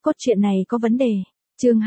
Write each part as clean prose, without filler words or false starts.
cốt truyện này có vấn đề. Chương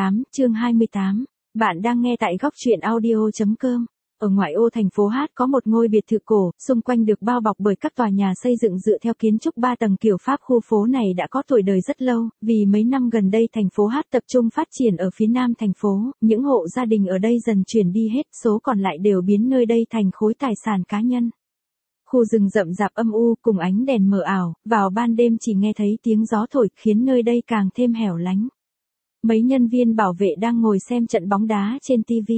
28. Bạn đang nghe tại góc truyện audio.com. Ở ngoại ô thành phố Hát có một ngôi biệt thự cổ, xung quanh được bao bọc bởi các tòa nhà xây dựng dựa theo kiến trúc 3 tầng kiểu Pháp. Khu phố này đã có tuổi đời rất lâu, vì mấy năm gần đây thành phố Hát tập trung phát triển ở phía nam thành phố, những hộ gia đình ở đây dần chuyển đi hết, số còn lại đều biến nơi đây thành khối tài sản cá nhân. Khu rừng rậm rạp âm u cùng ánh đèn mờ ảo, vào ban đêm chỉ nghe thấy tiếng gió thổi khiến nơi đây càng thêm hẻo lánh. Mấy nhân viên bảo vệ đang ngồi xem trận bóng đá trên TV.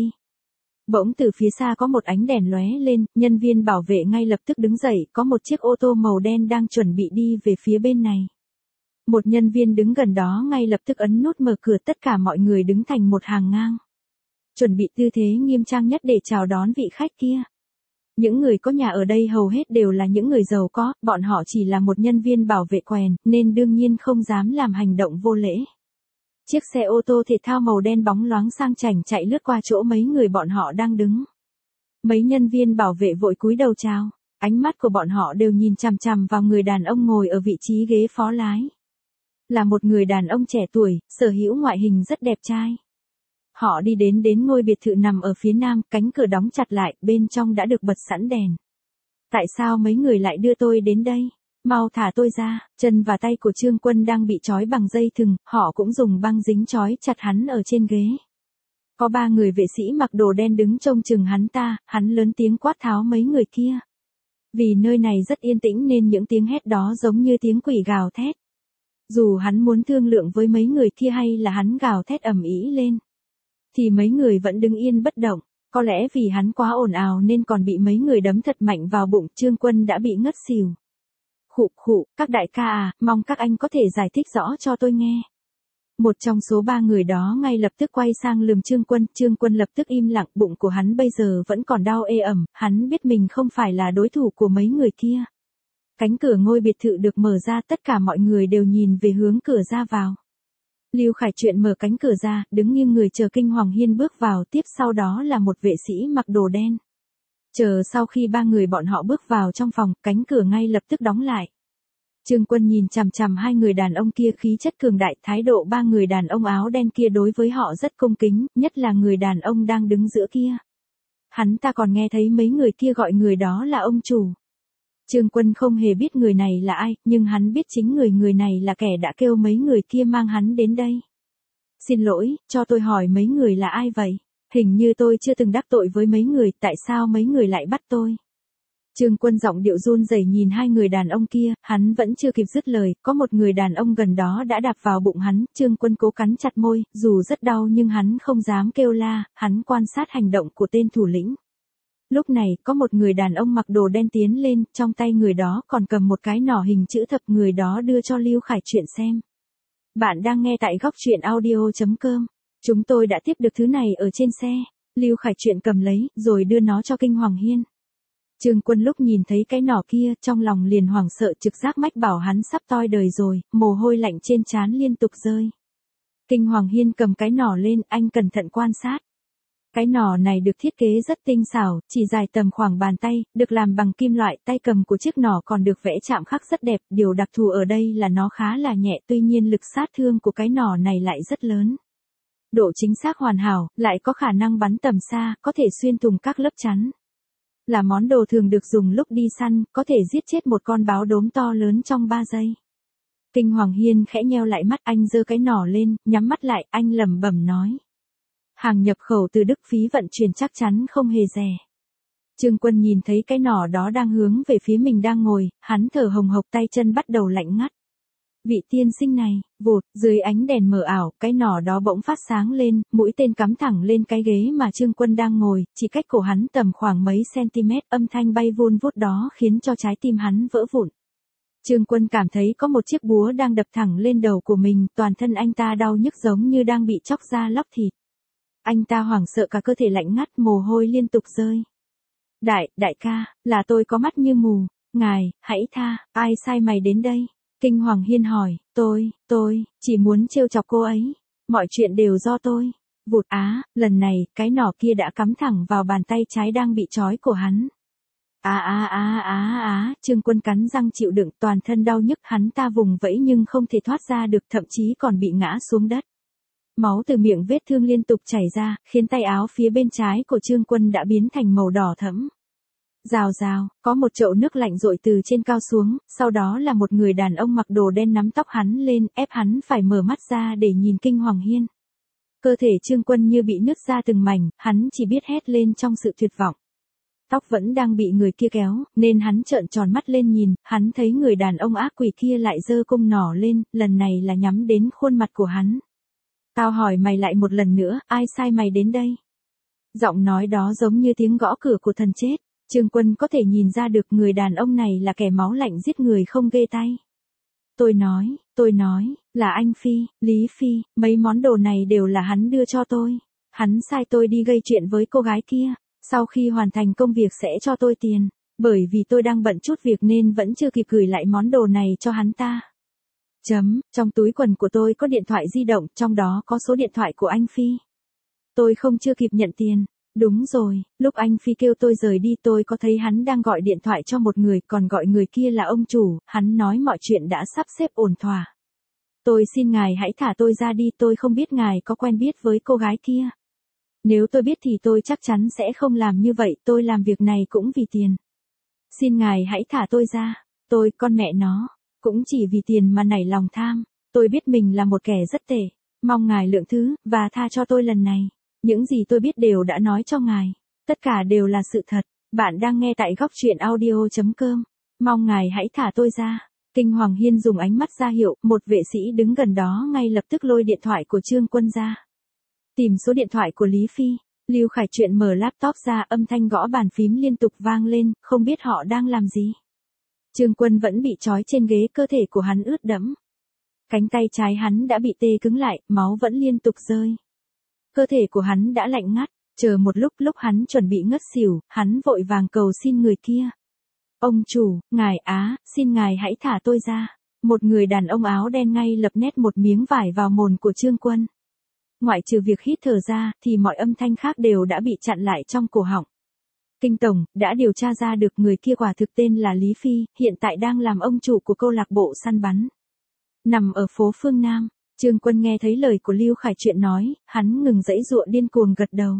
Bỗng từ phía xa có một ánh đèn lóe lên, nhân viên bảo vệ ngay lập tức đứng dậy, có một chiếc ô tô màu đen đang chuẩn bị đi về phía bên này. Một nhân viên đứng gần đó ngay lập tức ấn nút mở cửa, tất cả mọi người đứng thành một hàng ngang. Chuẩn bị tư thế nghiêm trang nhất để chào đón vị khách kia. Những người có nhà ở đây hầu hết đều là những người giàu có, bọn họ chỉ là một nhân viên bảo vệ quèn, nên đương nhiên không dám làm hành động vô lễ. Chiếc xe ô tô thể thao màu đen bóng loáng sang chảnh chạy lướt qua chỗ mấy người bọn họ đang đứng. Mấy nhân viên bảo vệ vội cúi đầu chào, ánh mắt của bọn họ đều nhìn chằm chằm vào người đàn ông ngồi ở vị trí ghế phó lái. Là một người đàn ông trẻ tuổi, sở hữu ngoại hình rất đẹp trai. Họ đi đến ngôi biệt thự nằm ở phía nam, cánh cửa đóng chặt lại, bên trong đã được bật sẵn đèn. Tại sao mấy người lại đưa tôi đến đây? Mau thả tôi ra. Chân và tay của Trương Quân đang bị trói bằng dây thừng, họ cũng dùng băng dính trói chặt hắn ở trên ghế. Có 3 người vệ sĩ mặc đồ đen đứng trông chừng hắn ta, hắn lớn tiếng quát tháo mấy người kia. Vì nơi này rất yên tĩnh nên những tiếng hét đó giống như tiếng quỷ gào thét. Dù hắn muốn thương lượng với mấy người kia hay là hắn gào thét ầm ĩ lên, thì mấy người vẫn đứng yên bất động. Có lẽ vì hắn quá ồn ào nên còn bị mấy người đấm thật mạnh vào bụng, Trương Quân đã bị ngất xỉu. Khụ, các đại ca à, mong các anh có thể giải thích rõ cho tôi nghe. Một trong số 3 người đó ngay lập tức quay sang lườm Trương Quân lập tức im lặng, bụng của hắn bây giờ vẫn còn đau ê ẩm, hắn biết mình không phải là đối thủ của mấy người kia. Cánh cửa ngôi biệt thự được mở ra, tất cả mọi người đều nhìn về hướng cửa ra vào. Lưu Khải Truyện mở cánh cửa ra, đứng nghiêng người chờ Kinh Hoàng Hiên bước vào, tiếp sau đó là một vệ sĩ mặc đồ đen. Chờ sau khi 3 người bọn họ bước vào trong phòng, cánh cửa ngay lập tức đóng lại. Trương Quân nhìn chằm chằm 2 người đàn ông kia, khí chất cường đại, thái độ 3 người đàn ông áo đen kia đối với họ rất cung kính, nhất là người đàn ông đang đứng giữa kia. Hắn ta còn nghe thấy mấy người kia gọi người đó là ông chủ. Trương Quân không hề biết người này là ai, nhưng hắn biết chính người này là kẻ đã kêu mấy người kia mang hắn đến đây. Xin lỗi, cho tôi hỏi mấy người là ai vậy? Hình như tôi chưa từng đắc tội với mấy người, tại sao mấy người lại bắt tôi? Trương Quân giọng điệu run rẩy nhìn 2 người đàn ông kia, hắn vẫn chưa kịp dứt lời, có một người đàn ông gần đó đã đạp vào bụng hắn, Trương Quân cố cắn chặt môi, dù rất đau nhưng hắn không dám kêu la, hắn quan sát hành động của tên thủ lĩnh. Lúc này, có một người đàn ông mặc đồ đen tiến lên, trong tay người đó còn cầm một cái nỏ hình chữ thập, người đó đưa cho Lưu Khải Truyện xem. Bạn đang nghe tại góc truyện audio.com. Chúng tôi đã tiếp được thứ này ở trên xe. Lưu Khải Truyện cầm lấy, rồi đưa nó cho Kinh Hoàng Hiên. Trương Quân lúc nhìn thấy cái nỏ kia, trong lòng liền hoảng sợ, trực giác mách bảo hắn sắp toi đời rồi, mồ hôi lạnh trên trán liên tục rơi. Kinh Hoàng Hiên cầm cái nỏ lên, anh cẩn thận quan sát. Cái nỏ này được thiết kế rất tinh xảo, chỉ dài tầm khoảng bàn tay, được làm bằng kim loại, tay cầm của chiếc nỏ còn được vẽ chạm khắc rất đẹp, điều đặc thù ở đây là nó khá là nhẹ, tuy nhiên lực sát thương của cái nỏ này lại rất lớn. Độ chính xác hoàn hảo, lại có khả năng bắn tầm xa, có thể xuyên thủng các lớp chắn. Là món đồ thường được dùng lúc đi săn, có thể giết chết một con báo đốm to lớn trong 3 giây. Kinh Hoàng Hiên khẽ nheo lại mắt, anh giơ cái nỏ lên, nhắm mắt lại, anh lẩm bẩm nói. Hàng nhập khẩu từ Đức, phí vận chuyển chắc chắn không hề rẻ. Trương Quân nhìn thấy cái nỏ đó đang hướng về phía mình đang ngồi, hắn thở hồng hộc, tay chân bắt đầu lạnh ngắt. Vị tiên sinh này, vụt, dưới ánh đèn mờ ảo, cái nỏ đó bỗng phát sáng lên, mũi tên cắm thẳng lên cái ghế mà Trương Quân đang ngồi, chỉ cách cổ hắn tầm khoảng mấy cm, âm thanh bay vun vút đó khiến cho trái tim hắn vỡ vụn. Trương Quân cảm thấy có một chiếc búa đang đập thẳng lên đầu của mình, toàn thân anh ta đau nhức giống như đang bị chóc da lóc thịt. Anh ta hoảng sợ cả cơ thể lạnh ngắt, mồ hôi liên tục rơi. Đại ca, là tôi có mắt như mù, ngài, hãy tha, ai sai mày đến đây? Kinh Hoàng Hiên hỏi, tôi, chỉ muốn trêu chọc cô ấy, mọi chuyện đều do tôi. Vụt lần này, cái nỏ kia đã cắm thẳng vào bàn tay trái đang bị trói của hắn. Trương Quân cắn răng chịu đựng, toàn thân đau nhức, hắn ta vùng vẫy nhưng không thể thoát ra được, thậm chí còn bị ngã xuống đất. Máu từ miệng vết thương liên tục chảy ra, khiến tay áo phía bên trái của Trương Quân đã biến thành màu đỏ thẫm. Rào rào, có một chậu nước lạnh dội từ trên cao xuống, sau đó là một người đàn ông mặc đồ đen nắm tóc hắn lên, ép hắn phải mở mắt ra để nhìn Kinh Hoàng Hiên. Cơ thể Trương Quân như bị nứt ra từng mảnh, hắn chỉ biết hét lên trong sự tuyệt vọng. Tóc vẫn đang bị người kia kéo, nên hắn trợn tròn mắt lên nhìn, hắn thấy người đàn ông ác quỷ kia lại giơ cung nỏ lên, lần này là nhắm đến khuôn mặt của hắn. Tao hỏi mày lại một lần nữa, ai sai mày đến đây? Giọng nói đó giống như tiếng gõ cửa của thần chết. Trương Quân có thể nhìn ra được người đàn ông này là kẻ máu lạnh giết người không ghê tay. Tôi nói, là anh Phi, Lý Phi, mấy món đồ này đều là hắn đưa cho tôi. Hắn sai tôi đi gây chuyện với cô gái kia, sau khi hoàn thành công việc sẽ cho tôi tiền, bởi vì tôi đang bận chút việc nên vẫn chưa kịp gửi lại món đồ này cho hắn ta. Trong túi quần của tôi có điện thoại di động, trong đó có số điện thoại của anh Phi. Tôi chưa kịp nhận tiền. Đúng rồi, lúc anh Phi kêu tôi rời đi tôi có thấy hắn đang gọi điện thoại cho một người, còn gọi người kia là ông chủ, hắn nói mọi chuyện đã sắp xếp ổn thỏa. Tôi xin ngài hãy thả tôi ra đi, tôi không biết ngài có quen biết với cô gái kia. Nếu tôi biết thì tôi chắc chắn sẽ không làm như vậy, tôi làm việc này cũng vì tiền. Xin ngài hãy thả tôi ra, tôi, con mẹ nó, cũng chỉ vì tiền mà nảy lòng tham, tôi biết mình là một kẻ rất tệ, mong ngài lượng thứ, và tha cho tôi lần này. Những gì tôi biết đều đã nói cho ngài, tất cả đều là sự thật. Bạn đang nghe tại góc truyện audio.com, mong ngài hãy thả tôi ra. Kinh Hoàng Hiên dùng ánh mắt ra hiệu, một vệ sĩ đứng gần đó ngay lập tức lôi điện thoại của Trương Quân ra. Tìm số điện thoại của Lý Phi, Lưu Khải Truyện mở laptop ra, âm thanh gõ bàn phím liên tục vang lên, không biết họ đang làm gì. Trương Quân vẫn bị trói trên ghế, cơ thể của hắn ướt đẫm. Cánh tay trái hắn đã bị tê cứng lại, máu vẫn liên tục rơi. Cơ thể của hắn đã lạnh ngắt, chờ một lúc hắn chuẩn bị ngất xỉu, hắn vội vàng cầu xin người kia. Ông chủ, ngài xin ngài hãy thả tôi ra. Một người đàn ông áo đen ngay lập nhét một miếng vải vào mồm của Trương Quân. Ngoại trừ việc hít thở ra, thì mọi âm thanh khác đều đã bị chặn lại trong cổ họng. Kinh Tổng, đã điều tra ra được người kia quả thực tên là Lý Phi, hiện tại đang làm ông chủ của câu lạc bộ săn bắn. Nằm ở phố Phương Nam. Trương Quân nghe thấy lời của Lưu Khải Truyện nói, hắn ngừng giãy giụa điên cuồng gật đầu.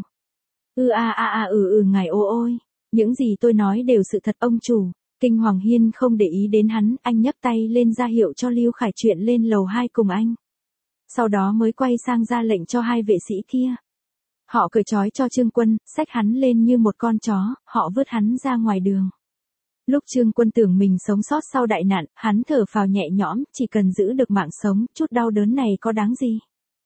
Ngài ôi, những gì tôi nói đều sự thật ông chủ. Kinh Hoàng Hiên không để ý đến hắn, anh nhấc tay lên ra hiệu cho Lưu Khải Truyện lên lầu 2 cùng anh. Sau đó mới quay sang ra lệnh cho hai vệ sĩ kia. Họ cởi trói cho Trương Quân, xách hắn lên như một con chó, họ vứt hắn ra ngoài đường. Lúc Trương Quân tưởng mình sống sót sau đại nạn, hắn thở phào nhẹ nhõm, chỉ cần giữ được mạng sống, chút đau đớn này có đáng gì.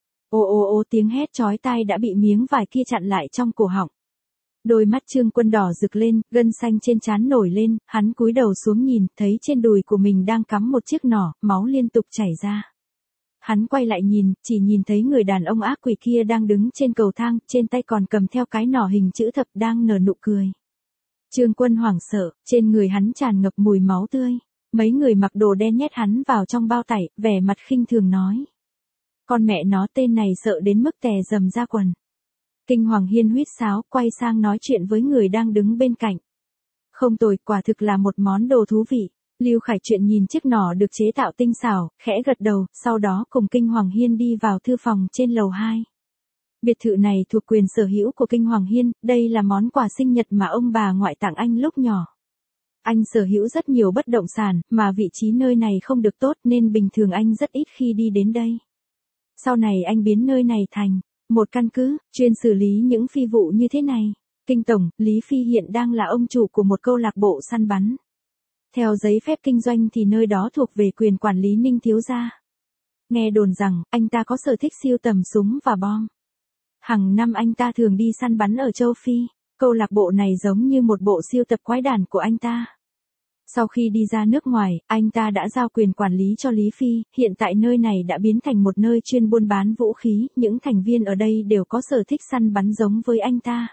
Tiếng hét chói tai đã bị miếng vải kia chặn lại trong cổ họng. Đôi mắt Trương Quân đỏ rực lên, gân xanh trên trán nổi lên, hắn cúi đầu xuống nhìn, thấy trên đùi của mình đang cắm một chiếc nỏ, máu liên tục chảy ra. Hắn quay lại nhìn, chỉ nhìn thấy người đàn ông ác quỷ kia đang đứng trên cầu thang, trên tay còn cầm theo cái nỏ hình chữ thập đang nở nụ cười. Trương Quân hoảng sợ, trên người hắn tràn ngập mùi máu tươi. Mấy người mặc đồ đen nhét hắn vào trong bao tải, vẻ mặt khinh thường nói. Con mẹ nó, tên này sợ đến mức tè rầm ra quần. Kinh Hoàng Hiên huýt sáo, quay sang nói chuyện với người đang đứng bên cạnh. Không tồi, quả thực là một món đồ thú vị. Lưu Khải Truyện nhìn chiếc nỏ được chế tạo tinh xảo, khẽ gật đầu, sau đó cùng Kinh Hoàng Hiên đi vào thư phòng trên lầu 2. Biệt thự này thuộc quyền sở hữu của Kinh Hoàng Hiên, đây là món quà sinh nhật mà ông bà ngoại tặng anh lúc nhỏ. Anh sở hữu rất nhiều bất động sản, mà vị trí nơi này không được tốt nên bình thường anh rất ít khi đi đến đây. Sau này anh biến nơi này thành một căn cứ, chuyên xử lý những phi vụ như thế này. Kinh Tổng, Lý Phi hiện đang là ông chủ của một câu lạc bộ săn bắn. Theo giấy phép kinh doanh thì nơi đó thuộc về quyền quản lý Ninh thiếu gia. Nghe đồn rằng, anh ta có sở thích sưu tầm súng và bom. Hàng năm anh ta thường đi săn bắn ở châu Phi, câu lạc bộ này giống như một bộ sưu tập quái đản của anh ta. Sau khi đi ra nước ngoài, anh ta đã giao quyền quản lý cho Lý Phi, hiện tại nơi này đã biến thành một nơi chuyên buôn bán vũ khí, những thành viên ở đây đều có sở thích săn bắn giống với anh ta.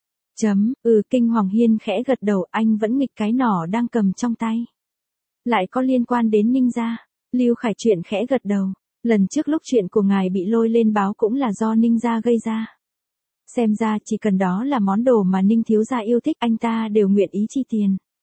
Kinh Hoàng Hiên khẽ gật đầu, anh vẫn nghịch cái nỏ đang cầm trong tay. Lại có liên quan đến Ninh gia. Lưu Khải Truyện khẽ gật đầu. Lần trước lúc chuyện của ngài bị lôi lên báo cũng là do Ninh gia gây ra. Xem ra chỉ cần đó là món đồ mà Ninh thiếu gia yêu thích, anh ta đều nguyện ý chi tiền.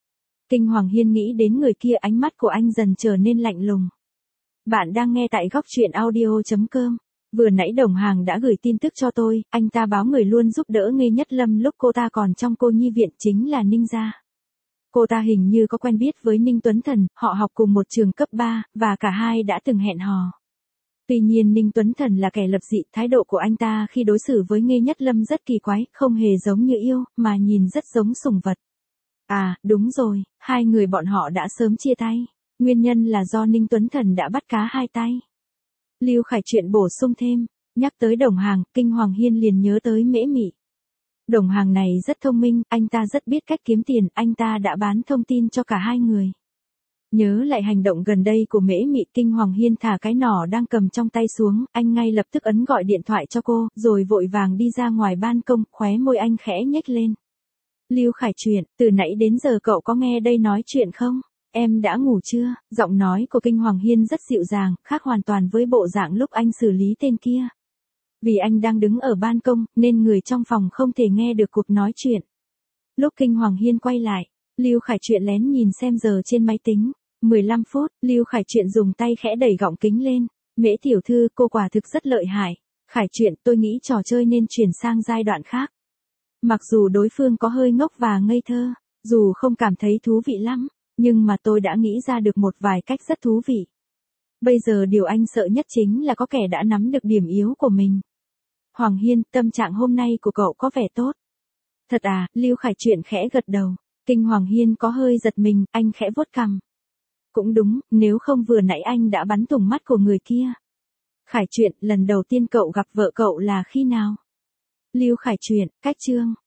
Kinh Hoàng Hiên nghĩ đến người kia, ánh mắt của anh dần trở nên lạnh lùng. Bạn đang nghe tại góc truyện audio.com. Vừa nãy Đồng Hàng đã gửi tin tức cho tôi, anh ta báo người luôn giúp đỡ Nghê Nhất Lâm lúc cô ta còn trong cô nhi viện chính là Ninh Gia. Cô ta hình như có quen biết với Ninh Tuấn Thần, họ học cùng một trường cấp 3, và cả hai đã từng hẹn hò. Tuy nhiên Ninh Tuấn Thần là kẻ lập dị, thái độ của anh ta khi đối xử với Nghê Nhất Lâm rất kỳ quái, không hề giống như yêu, mà nhìn rất giống sủng vật. À, đúng rồi, hai người bọn họ đã sớm chia tay. Nguyên nhân là do Ninh Tuấn Thần đã bắt cá hai tay. Lưu Khải Truyện bổ sung thêm, nhắc tới Đồng Hàng, Kinh Hoàng Hiên liền nhớ tới Mễ Mị. Đồng Hàng này rất thông minh, anh ta rất biết cách kiếm tiền, anh ta đã bán thông tin cho cả hai người. Nhớ lại hành động gần đây của Mễ Mị, Kinh Hoàng Hiên thả cái nỏ đang cầm trong tay xuống, anh ngay lập tức ấn gọi điện thoại cho cô, rồi vội vàng đi ra ngoài ban công, khóe môi anh khẽ nhếch lên. Lưu Khải Truyện, từ nãy đến giờ cậu có nghe đây nói chuyện không? Em đã ngủ chưa? Giọng nói của Kinh Hoàng Hiên rất dịu dàng, khác hoàn toàn với bộ dạng lúc anh xử lý tên kia. Vì anh đang đứng ở ban công, nên người trong phòng không thể nghe được cuộc nói chuyện. Lúc Kinh Hoàng Hiên quay lại, Lưu Khải Truyện lén nhìn xem giờ trên máy tính. 15 phút, Lưu Khải Truyện dùng tay khẽ đẩy gọng kính lên. Mễ tiểu thư, cô quả thực rất lợi hại. Khải Truyện, tôi nghĩ trò chơi nên chuyển sang giai đoạn khác. Mặc dù đối phương có hơi ngốc và ngây thơ, dù không cảm thấy thú vị lắm, nhưng mà tôi đã nghĩ ra được một vài cách rất thú vị. Bây giờ điều anh sợ nhất chính là có kẻ đã nắm được điểm yếu của mình. Hoàng Hiên, tâm trạng hôm nay của cậu có vẻ tốt. Thật à, Lưu Khải Truyện khẽ gật đầu. Kinh Hoàng Hiên có hơi giật mình, anh khẽ vuốt cằm. Cũng đúng, nếu không vừa nãy anh đã bắn thủng mắt của người kia. Khải Truyện, lần đầu tiên cậu gặp vợ cậu là khi nào? Lưu Khải Truyện, cách chương.